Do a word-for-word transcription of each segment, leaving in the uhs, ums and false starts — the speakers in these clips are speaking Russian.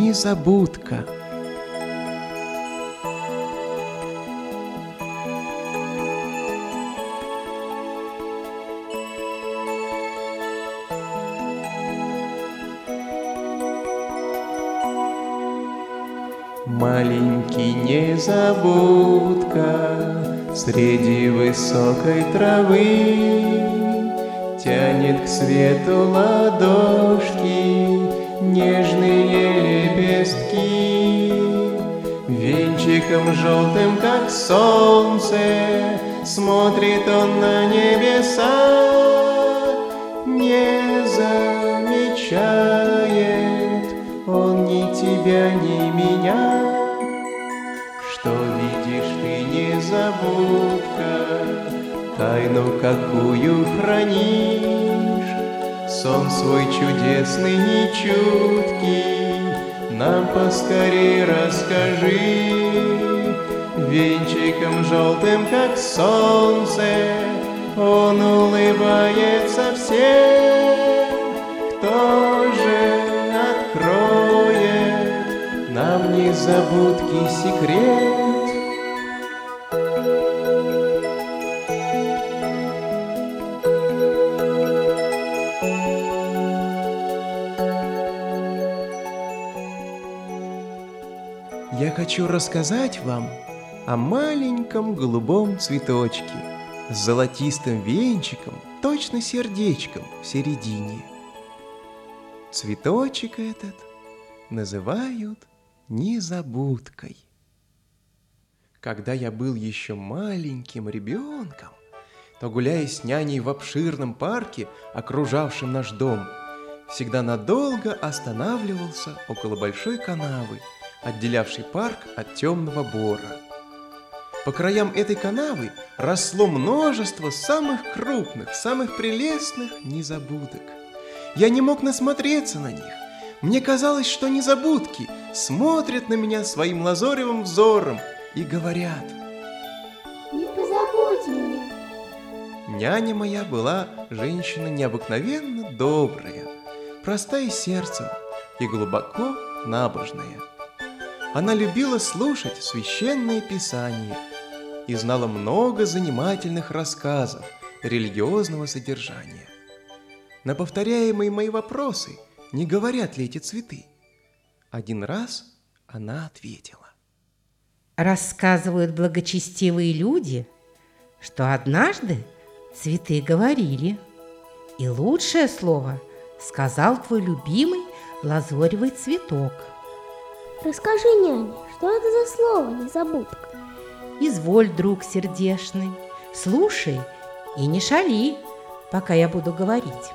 незабудка. Маленький незабудка среди высокой травы тянет к свету ладошки нежные лепестки. Венчиком желтым, как солнце, смотрит он на небеса. Не замечает он ни тебя, ни меня. Что видишь ты, незабудка, тайну какую хранишь? Сон свой чудесный, нечуткий, нам поскорей расскажи. Венчиком желтым, как солнце, он улыбается всем. Кто же откроет нам незабудки секрет? Я хочу рассказать вам о маленьком голубом цветочке с золотистым венчиком, точно сердечком в середине. Цветочек этот называют незабудкой. Когда я был еще маленьким ребенком, то, гуляя с няней в обширном парке, окружавшем наш дом, всегда надолго останавливался около большой канавы, отделявший парк от темного бора. По краям этой канавы росло множество самых крупных, самых прелестных незабудок. Я не мог насмотреться на них. Мне казалось, что незабудки смотрят на меня своим лазоревым взором и говорят: не позабудь меня. Няня моя была женщина необыкновенно добрая, простая сердцем и глубоко набожная. Она любила слушать священное писание и знала много занимательных рассказов религиозного содержания. На повторяемые мои вопросы, не говорят ли эти цветы, один раз она ответила: рассказывают благочестивые люди, что однажды цветы говорили, и лучшее слово сказал твой любимый лазоревый цветок. Расскажи, няня, что это за слово незабудка? Изволь, друг сердешный, слушай и не шали, пока я буду говорить.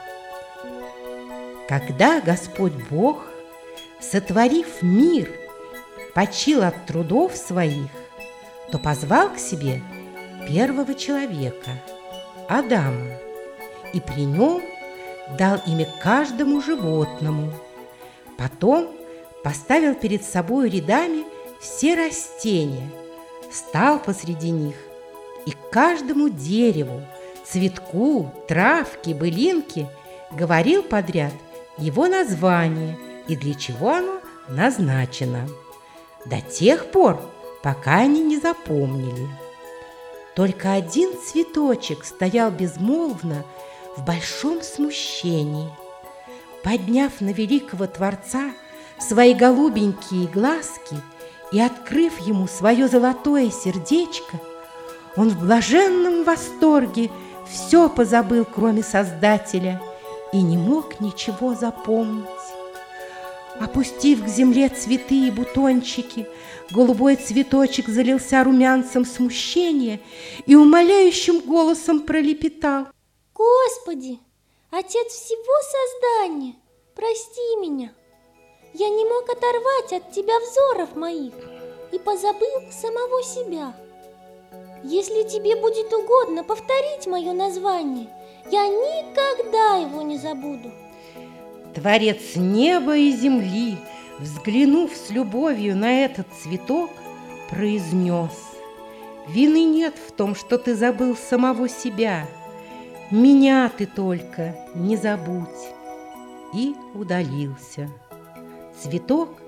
Когда Господь Бог, сотворив мир, почил от трудов своих, то позвал к себе первого человека, Адама, и при нем дал имя каждому животному. Потом поставил перед собой рядами все растения, стал посреди них и к каждому дереву, цветку, травке, былинке говорил подряд его название и для чего оно назначено, до тех пор, пока они не запомнили. Только один цветочек стоял безмолвно в большом смущении. Подняв на великого Творца свои голубенькие глазки и открыв ему свое золотое сердечко, он в блаженном восторге все позабыл, кроме Создателя, и не мог ничего запомнить. Опустив к земле цветы и бутончики, голубой цветочек залился румянцем смущения и умоляющим голосом пролепетал: Господи, Отец всего создания, прости меня. Я не мог оторвать от Тебя взоров моих и позабыл самого себя. Если Тебе будет угодно повторить мое название, я никогда его не забуду. Творец неба и земли, взглянув с любовью на этот цветок, произнес: вины нет в том, что ты забыл самого себя. Меня ты только не забудь. И удалился. Цветок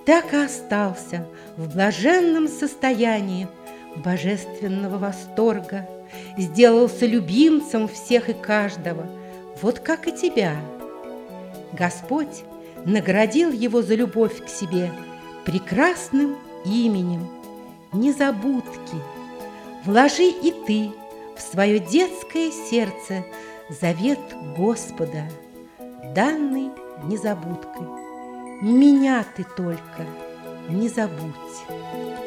так и остался в блаженном состоянии божественного восторга, сделался любимцем всех и каждого, вот как и тебя. Господь наградил его за любовь к себе прекрасным именем Незабудки. Вложи и ты в свое детское сердце завет Господа, данный Незабудкой. Меня ты только не забудь.